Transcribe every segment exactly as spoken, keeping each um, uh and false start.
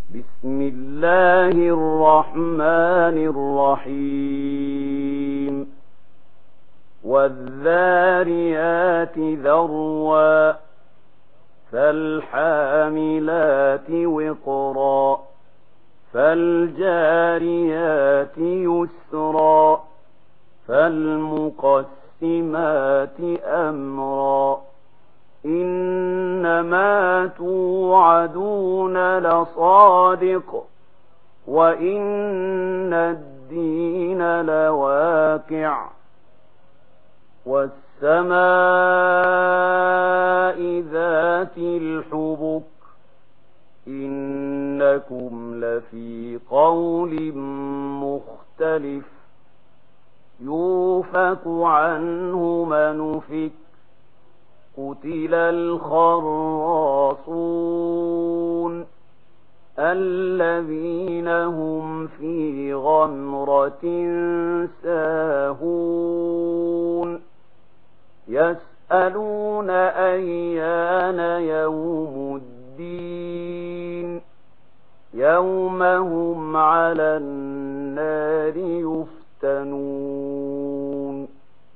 بسم الله الرحمن الرحيم والذاريات ذروا فالحاملات وقرا فالجاريات يسرا فالمقسمات أمرا إنما توعدون لصادق وإن الدين لواقع والسماء ذات الحبك إنكم لفي قول مختلف يوفك عنه من أفك قتل الخراصون الذين هم في غمرة ساهون يسألون أيان يوم الدين يوم هم على النار يفتنون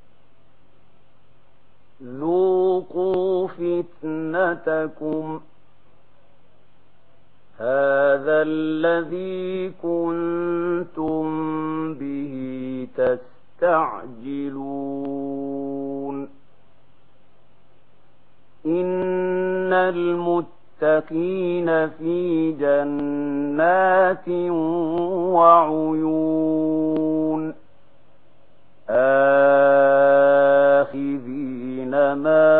ذوقوا فتنتكم هذا الذي كنتم به تستعجلون إن المتقين في جنات وعيون آخذين ما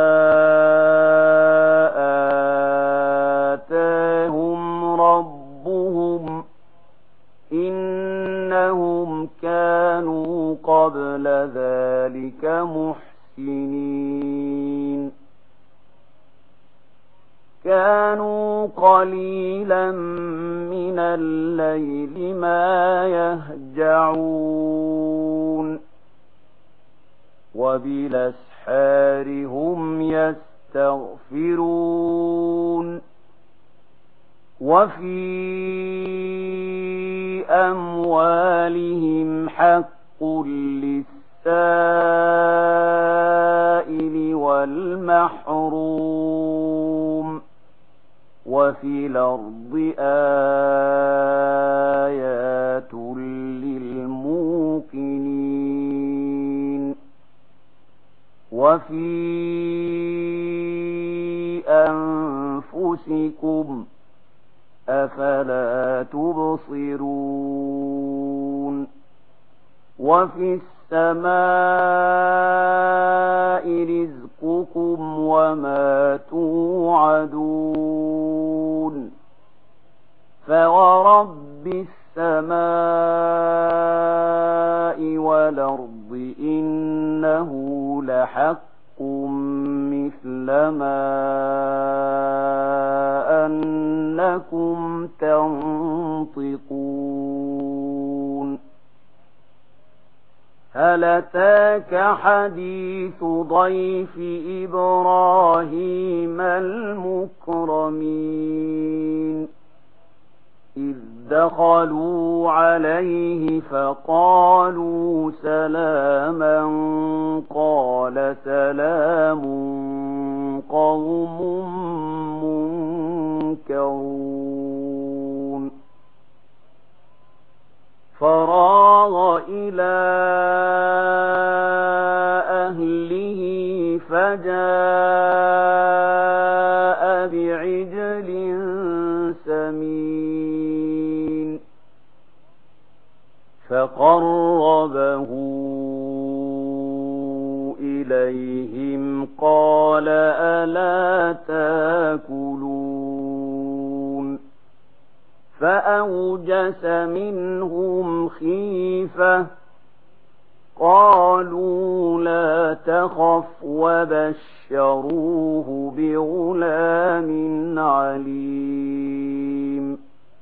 آتاهم ربهم إنهم كانوا قبل ذلك محسنين كانوا قليلا من الليل ما يهجعون وبالأسحار هم يستغفرون وفي أموالهم حق للسائل والمحروم وفي الأرض آيات للموقنين وفي أنفسكم أفلا تبصرون وفي السماء رزقكم وما توعدون فورب السماء والأرض إنه لحق مثل ما أنكم تنطقون هل أتاك حديث ضيف إبراهيم المكرمين إذ دخلوا عليه فقالوا سلاما قال سلام قوم منكرون فراغ إلى أهله فجاء بعجل سمين فقربه إليهم قال ألا تاكلون فأوجس منهم خيفة قالوا لا تخف وبشروه بغلام عليم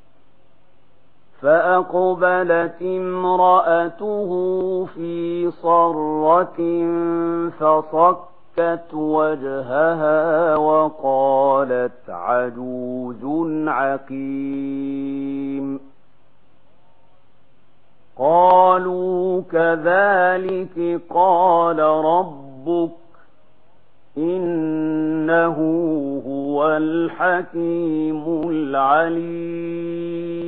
فأقبلت امرأته في صرة فصكت فَصَكَّتْ وَجْهَهَا وَقَالَتْ عَجُوزٌ عَقِيمٌ قَالُوا كَذَلِكِ قَالَ رَبُّكِ إِنَّهُ هُوَ الْحَكِيمُ الْعَلِيمُ